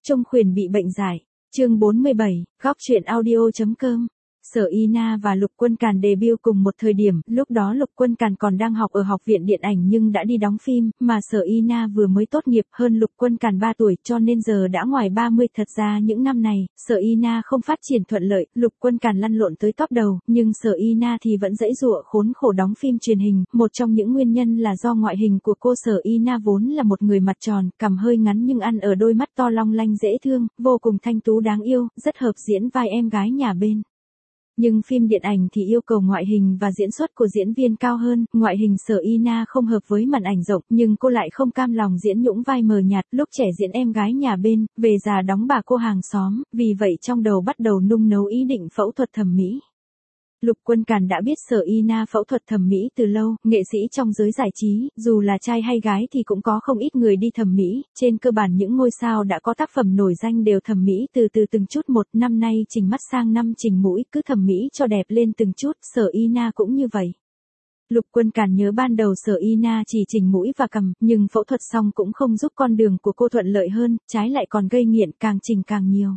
Trung Khuyển bị bệnh giải. Chương 47, góc truyện audio.com. Sở Y Na và Lục Quân Càn debut cùng một thời điểm, lúc đó Lục Quân Càn còn đang học ở học viện điện ảnh nhưng đã đi đóng phim, mà Sở Y Na vừa mới tốt nghiệp hơn Lục Quân Càn 3 tuổi cho nên giờ đã ngoài 30. Thật ra những năm này, Sở Y Na không phát triển thuận lợi, Lục Quân Càn lăn lộn tới top đầu, nhưng Sở Y Na thì vẫn giãy giụa khốn khổ đóng phim truyền hình, một trong những nguyên nhân là do ngoại hình của cô. Sở Y Na vốn là một người mặt tròn, cằm hơi ngắn nhưng ăn ở đôi mắt to long lanh dễ thương, vô cùng thanh tú đáng yêu, rất hợp diễn vai em gái nhà bên. Nhưng phim điện ảnh thì yêu cầu ngoại hình và diễn xuất của diễn viên cao hơn, ngoại hình Sở Y Na không hợp với màn ảnh rộng, nhưng cô lại không cam lòng diễn nhũng vai mờ nhạt, lúc trẻ diễn em gái nhà bên, về già đóng bà cô hàng xóm, vì vậy trong đầu bắt đầu nung nấu ý định phẫu thuật thẩm mỹ. Lục Quân Càn đã biết Sở Y Na phẫu thuật thẩm mỹ từ lâu, nghệ sĩ trong giới giải trí, dù là trai hay gái thì cũng có không ít người đi thẩm mỹ, trên cơ bản những ngôi sao đã có tác phẩm nổi danh đều thẩm mỹ từ từ từng chút một, năm nay chỉnh mắt sang năm chỉnh mũi, cứ thẩm mỹ cho đẹp lên từng chút, Sở Y Na cũng như vậy. Lục Quân Càn nhớ ban đầu Sở Y Na chỉ chỉnh mũi và cằm, nhưng phẫu thuật xong cũng không giúp con đường của cô thuận lợi hơn, trái lại còn gây nghiện, càng chỉnh càng nhiều.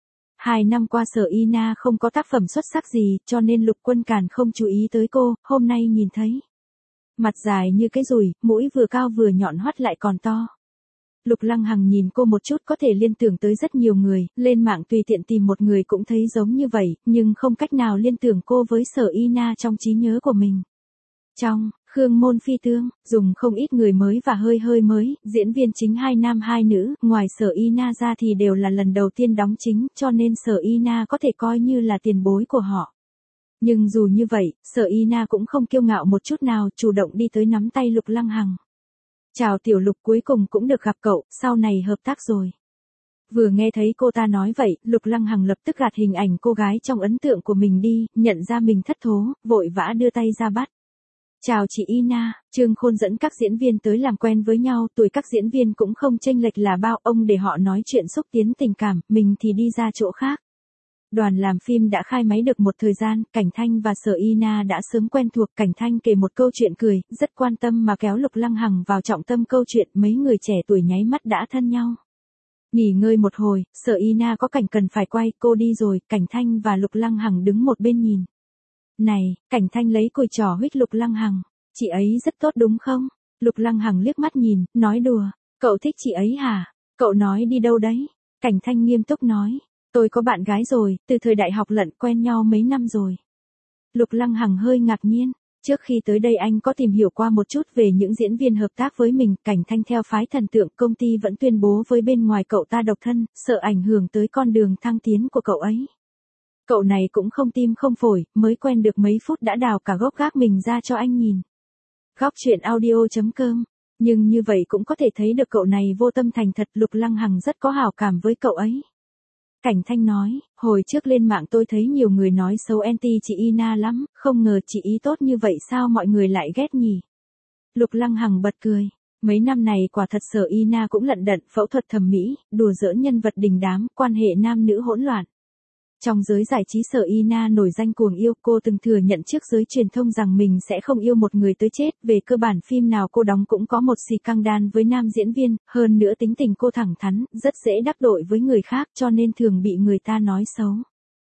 2 năm qua Sở Y Na không có tác phẩm xuất sắc gì, cho nên Lục Quân Càn không chú ý tới cô, hôm nay nhìn thấy. Mặt dài như cái dùi, mũi vừa cao vừa nhọn hoắt lại còn to. Lục Lăng Hằng nhìn cô một chút có thể liên tưởng tới rất nhiều người, lên mạng tùy tiện tìm một người cũng thấy giống như vậy, nhưng không cách nào liên tưởng cô với Sở Y Na trong trí nhớ của mình. Trong Khương Môn Phi Tương, dùng không ít người mới và hơi mới, diễn viên chính 2 nam 2 nữ, ngoài Sở Y Na ra thì đều là lần đầu tiên đóng chính, cho nên Sở Y Na có thể coi như là tiền bối của họ. Nhưng dù như vậy, Sở Y Na cũng không kiêu ngạo một chút nào, chủ động đi tới nắm tay Lục Lăng Hằng. Chào Tiểu Lục, cuối cùng cũng được gặp cậu, sau này hợp tác rồi. Vừa nghe thấy cô ta nói vậy, Lục Lăng Hằng lập tức gạt hình ảnh cô gái trong ấn tượng của mình đi, nhận ra mình thất thố, vội vã đưa tay ra bắt. Chào chị Y Na, Trương Khôn dẫn các diễn viên tới làm quen với nhau, tuổi các diễn viên cũng không chênh lệch là bao, ông để họ nói chuyện xúc tiến tình cảm, mình thì đi ra chỗ khác. Đoàn làm phim đã khai máy được một thời gian, Cảnh Thanh và Sở Y Na đã sớm quen thuộc, Cảnh Thanh kể một câu chuyện cười, rất quan tâm mà kéo Lục Lăng Hằng vào trọng tâm câu chuyện, mấy người trẻ tuổi nháy mắt đã thân nhau. Nghỉ ngơi một hồi, Sở Y Na có cảnh cần phải quay, cô đi rồi, Cảnh Thanh và Lục Lăng Hằng đứng một bên nhìn. Này, Cảnh Thanh lấy cùi trỏ huých Lục Lăng Hằng, chị ấy rất tốt đúng không? Lục Lăng Hằng liếc mắt nhìn, nói đùa, cậu thích chị ấy hả? Cậu nói đi đâu đấy? Cảnh Thanh nghiêm túc nói, tôi có bạn gái rồi, từ thời đại học lận, quen nhau mấy năm rồi. Lục Lăng Hằng hơi ngạc nhiên, trước khi tới đây anh có tìm hiểu qua một chút về những diễn viên hợp tác với mình, Cảnh Thanh theo phái thần tượng, công ty vẫn tuyên bố với bên ngoài cậu ta độc thân, sợ ảnh hưởng tới con đường thăng tiến của cậu ấy. Cậu này cũng không tim không phổi, mới quen được mấy phút đã đào cả gốc gác mình ra cho anh nhìn. Góc truyện audio.com. Nhưng như vậy cũng có thể thấy được cậu này vô tâm thành thật, Lục Lăng Hằng rất có hảo cảm với cậu ấy. Cảnh Thanh nói, hồi trước lên mạng tôi thấy nhiều người nói xấu anti chị Y Na lắm, không ngờ chị ý tốt như vậy sao mọi người lại ghét nhỉ? Lục Lăng Hằng bật cười. Mấy năm này quả thật Sở Y Na cũng lận đận, phẫu thuật thẩm mỹ, đùa giỡn nhân vật đình đám, quan hệ nam nữ hỗn loạn. Trong giới giải trí Sở Y Na nổi danh cuồng yêu, cô từng thừa nhận trước giới truyền thông rằng mình sẽ không yêu một người tới chết, về cơ bản phim nào cô đóng cũng có một scandal với nam diễn viên, hơn nữa tính tình cô thẳng thắn, rất dễ đắc tội với người khác cho nên thường bị người ta nói xấu.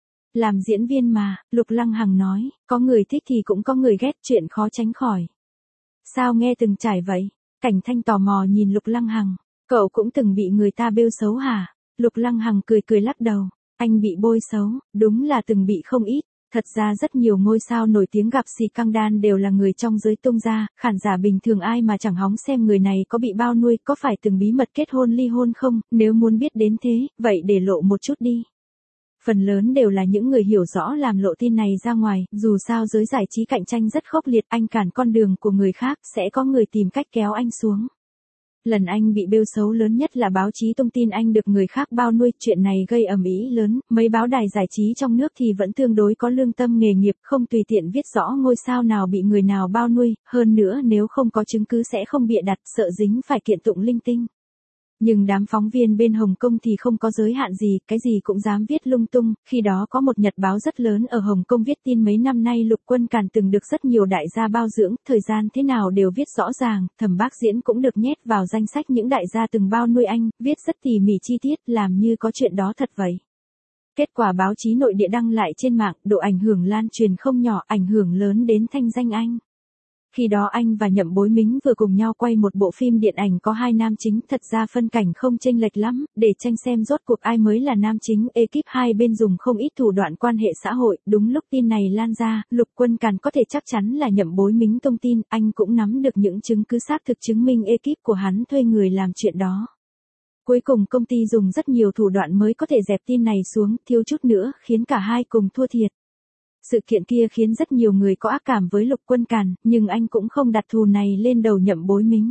Làm diễn viên mà, Lục Lăng Hằng nói, có người thích thì cũng có người ghét, chuyện khó tránh khỏi. Sao nghe từng trải vậy? Cảnh Thanh tò mò nhìn Lục Lăng Hằng, cậu cũng từng bị người ta bêu xấu hả? Lục Lăng Hằng cười lắc đầu. Anh bị bôi xấu, đúng là từng bị không ít, thật ra rất nhiều ngôi sao nổi tiếng gặp scandal đều là người trong giới tung ra, khán giả bình thường ai mà chẳng hóng xem người này có bị bao nuôi, có phải từng bí mật kết hôn ly hôn không, nếu muốn biết đến thế, vậy để lộ một chút đi. Phần lớn đều là những người hiểu rõ làm lộ tin này ra ngoài, dù sao giới giải trí cạnh tranh rất khốc liệt, anh cản con đường của người khác, sẽ có người tìm cách kéo anh xuống. Lần anh bị bêu xấu lớn nhất là báo chí tung tin anh được người khác bao nuôi, chuyện này gây ầm ĩ lớn, mấy báo đài giải trí trong nước thì vẫn tương đối có lương tâm nghề nghiệp, không tùy tiện viết rõ ngôi sao nào bị người nào bao nuôi, hơn nữa nếu không có chứng cứ sẽ không bịa đặt, sợ dính phải kiện tụng linh tinh. Nhưng đám phóng viên bên Hồng Kông thì không có giới hạn gì, cái gì cũng dám viết lung tung, khi đó có một nhật báo rất lớn ở Hồng Kông viết tin mấy năm nay Lục Quân Càn từng được rất nhiều đại gia bao dưỡng, thời gian thế nào đều viết rõ ràng, Thẩm Bác Diễn cũng được nhét vào danh sách những đại gia từng bao nuôi anh, viết rất tỉ mỉ chi tiết, làm như có chuyện đó thật vậy. Kết quả báo chí nội địa đăng lại trên mạng, độ ảnh hưởng lan truyền không nhỏ, ảnh hưởng lớn đến thanh danh anh. Khi đó anh và Nhậm Bối Mính vừa cùng nhau quay một bộ phim điện ảnh có hai nam chính, thật ra phân cảnh không chênh lệch lắm, để tranh xem rốt cuộc ai mới là nam chính, ekip hai bên dùng không ít thủ đoạn quan hệ xã hội, đúng lúc tin này lan ra, Lục Quân Càn có thể chắc chắn là Nhậm Bối Mính tung tin, anh cũng nắm được những chứng cứ xác thực chứng minh ekip của hắn thuê người làm chuyện đó. Cuối cùng công ty dùng rất nhiều thủ đoạn mới có thể dẹp tin này xuống, thiếu chút nữa khiến cả hai cùng thua thiệt. Sự kiện kia khiến rất nhiều người có ác cảm với Lục Quân Càn, nhưng anh cũng không đặt thù này lên đầu Nhậm Bối Mính.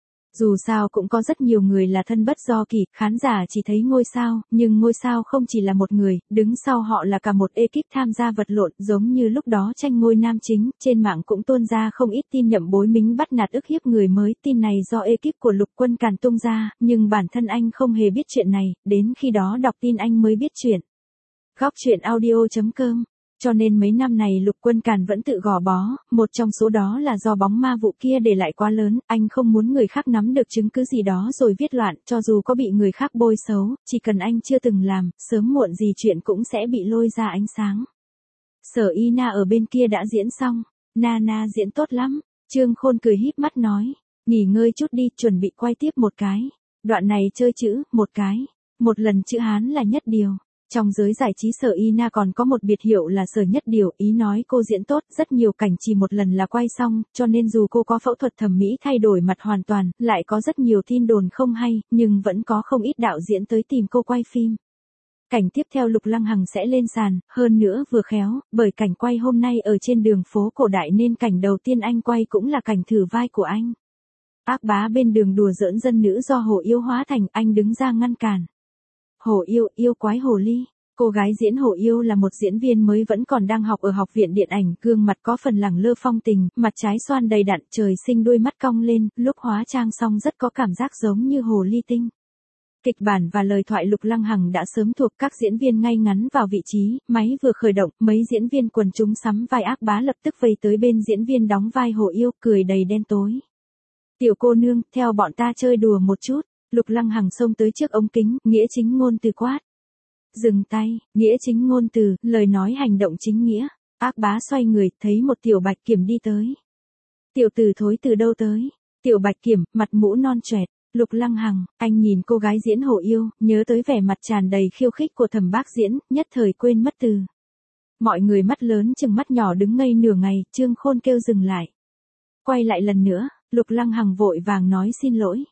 Dù sao cũng có rất nhiều người là thân bất do kỷ, khán giả chỉ thấy ngôi sao, nhưng ngôi sao không chỉ là một người, đứng sau họ là cả một ekip tham gia vật lộn, giống như lúc đó tranh ngôi nam chính, trên mạng cũng tuôn ra không ít tin Nhậm Bối Mính bắt nạt ức hiếp người mới, tin này do ekip của Lục Quân Càn tung ra, nhưng bản thân anh không hề biết chuyện này, đến khi đó đọc tin anh mới biết chuyện. Góc truyện audio.com. Cho nên mấy năm này Lục Quân Càn vẫn tự gò bó, một trong số đó là do bóng ma vụ kia để lại quá lớn, anh không muốn người khác nắm được chứng cứ gì đó rồi viết loạn, cho dù có bị người khác bôi xấu, chỉ cần anh chưa từng làm, sớm muộn gì chuyện cũng sẽ bị lôi ra ánh sáng. Sở Y Na ở bên kia đã diễn xong, Nana diễn tốt lắm, Trương Khôn cười híp mắt nói, nghỉ ngơi chút đi, chuẩn bị quay tiếp một cái. Đoạn này chơi chữ, một cái, một lần chữ Hán là nhất điều. Trong giới giải trí Sở Y Na còn có một biệt hiệu là Sở Nhất Điều, ý nói cô diễn tốt, rất nhiều cảnh chỉ một lần là quay xong, cho nên dù cô có phẫu thuật thẩm mỹ thay đổi mặt hoàn toàn, lại có rất nhiều tin đồn không hay, nhưng vẫn có không ít đạo diễn tới tìm cô quay phim. Cảnh tiếp theo Lục Lăng Hằng sẽ lên sàn, hơn nữa vừa khéo, bởi cảnh quay hôm nay ở trên đường phố cổ đại nên cảnh đầu tiên anh quay cũng là cảnh thử vai của anh. Ác bá bên đường đùa giỡn dân nữ do Hồ Yêu hóa thành, anh đứng ra ngăn cản. Hồ Yêu, yêu quái hồ ly. Cô gái diễn Hồ Yêu là một diễn viên mới vẫn còn đang học ở học viện điện ảnh, gương mặt có phần lẳng lơ phong tình, mặt trái xoan đầy đặn, trời sinh đôi mắt cong lên, lúc hóa trang xong rất có cảm giác giống như hồ ly tinh. Kịch bản và lời thoại Lục Lăng Hằng đã sớm thuộc, các diễn viên ngay ngắn vào vị trí, máy vừa khởi động, mấy diễn viên quần chúng sắm vai ác bá lập tức vây tới bên diễn viên đóng vai Hồ Yêu, cười đầy đen tối. Tiểu cô nương, theo bọn ta chơi đùa một chút. Lục Lăng Hằng xông tới trước ống kính, nghĩa chính ngôn từ quát. Dừng tay, nghĩa chính ngôn từ, lời nói hành động chính nghĩa. Ác bá xoay người, thấy một tiểu bạch kiểm đi tới. Tiểu tử thối từ đâu tới? Tiểu bạch kiểm, mặt mũ non choẹt. Lục Lăng Hằng, anh nhìn cô gái diễn Hồ Yêu, nhớ tới vẻ mặt tràn đầy khiêu khích của Thẩm Bác Diễn, nhất thời quên mất từ. Mọi người mắt lớn chừng mắt nhỏ đứng ngây nửa ngày, Trương Khôn kêu dừng lại. Quay lại lần nữa, Lục Lăng Hằng vội vàng nói xin lỗi.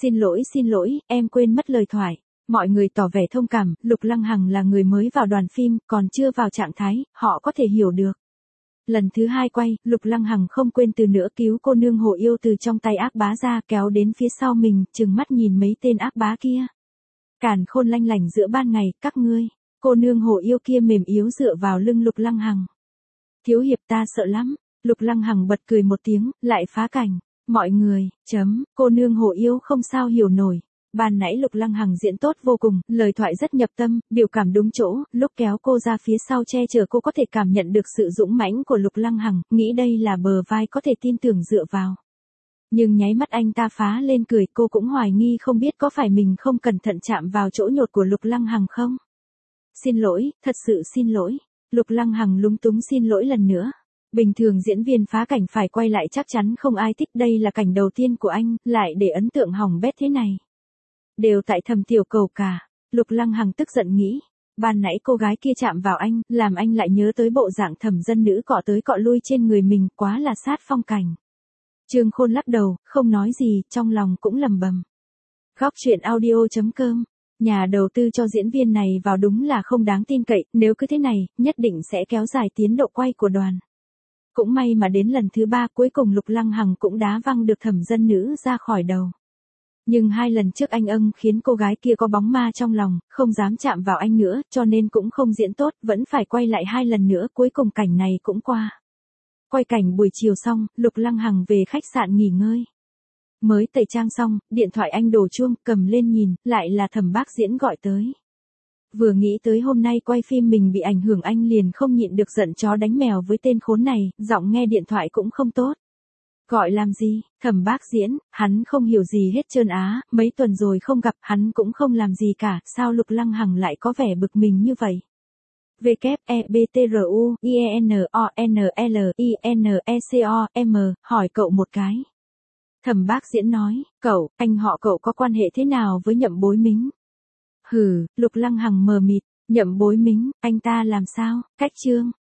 Xin lỗi, em quên mất lời thoại. Mọi người tỏ vẻ thông cảm, Lục Lăng Hằng là người mới vào đoàn phim, còn chưa vào trạng thái, họ có thể hiểu được. Lần thứ hai quay, Lục Lăng Hằng không quên từ nữa cứu cô nương Hồ Yêu từ trong tay ác bá ra, kéo đến phía sau mình, trừng mắt nhìn mấy tên ác bá kia. Càn Khôn lanh lảnh giữa ban ngày, các ngươi. Cô nương Hồ Yêu kia mềm yếu dựa vào lưng Lục Lăng Hằng. Thiếu hiệp ta sợ lắm. Lục Lăng Hằng bật cười một tiếng, lại phá cảnh. Mọi người, cô nương Hồ Yêu không sao hiểu nổi. Ban nãy Lục Lăng Hằng diễn tốt vô cùng, lời thoại rất nhập tâm, biểu cảm đúng chỗ, lúc kéo cô ra phía sau che chở cô có thể cảm nhận được sự dũng mãnh của Lục Lăng Hằng, nghĩ đây là bờ vai có thể tin tưởng dựa vào. Nhưng nháy mắt anh ta phá lên cười, cô cũng hoài nghi không biết có phải mình không cẩn thận chạm vào chỗ nhột của Lục Lăng Hằng không? Xin lỗi, thật sự xin lỗi. Lục Lăng Hằng lúng túng xin lỗi lần nữa. Bình thường diễn viên phá cảnh phải quay lại chắc chắn không ai thích, đây là cảnh đầu tiên của anh, lại để ấn tượng hỏng bét thế này. Đều tại Thẩm tiểu cầu cả. Lục Lăng Hằng tức giận nghĩ. Ban nãy cô gái kia chạm vào anh, làm anh lại nhớ tới bộ dạng thẩm dân nữ cọ tới cọ lui trên người mình, quá là sát phong cảnh. Trương Khôn lắc đầu, không nói gì, trong lòng cũng lầm bầm. Góc truyện audio.com. Nhà đầu tư cho diễn viên này vào đúng là không đáng tin cậy, nếu cứ thế này, nhất định sẽ kéo dài tiến độ quay của đoàn. Cũng may mà đến lần thứ 3 cuối cùng Lục Lăng Hằng cũng đá văng được thẩm dân nữ ra khỏi đầu. Nhưng 2 lần trước anh khiến cô gái kia có bóng ma trong lòng, không dám chạm vào anh nữa, cho nên cũng không diễn tốt, vẫn phải quay lại 2 lần nữa, cuối cùng cảnh này cũng qua. Quay cảnh buổi chiều xong, Lục Lăng Hằng về khách sạn nghỉ ngơi. Mới tẩy trang xong, điện thoại anh đổ chuông, cầm lên nhìn, lại là Thẩm Bác Diễn gọi tới. Vừa nghĩ tới hôm nay quay phim mình bị ảnh hưởng anh liền không nhịn được giận chó đánh mèo với tên khốn này, giọng nghe điện thoại cũng không tốt. Gọi làm gì, Thẩm Bác Diễn, hắn không hiểu gì hết trơn á, mấy tuần rồi không gặp, hắn cũng không làm gì cả, sao Lục Lăng Hằng lại có vẻ bực mình như vậy? WEBTRUINONLINECOM, hỏi cậu một cái. Thẩm Bác Diễn nói, cậu, anh họ cậu có quan hệ thế nào với Nhậm Bối Mính? Hừ, Lục Lăng Hằng mờ mịt, Nhậm Bối Mính, anh ta làm sao? Cách Trương,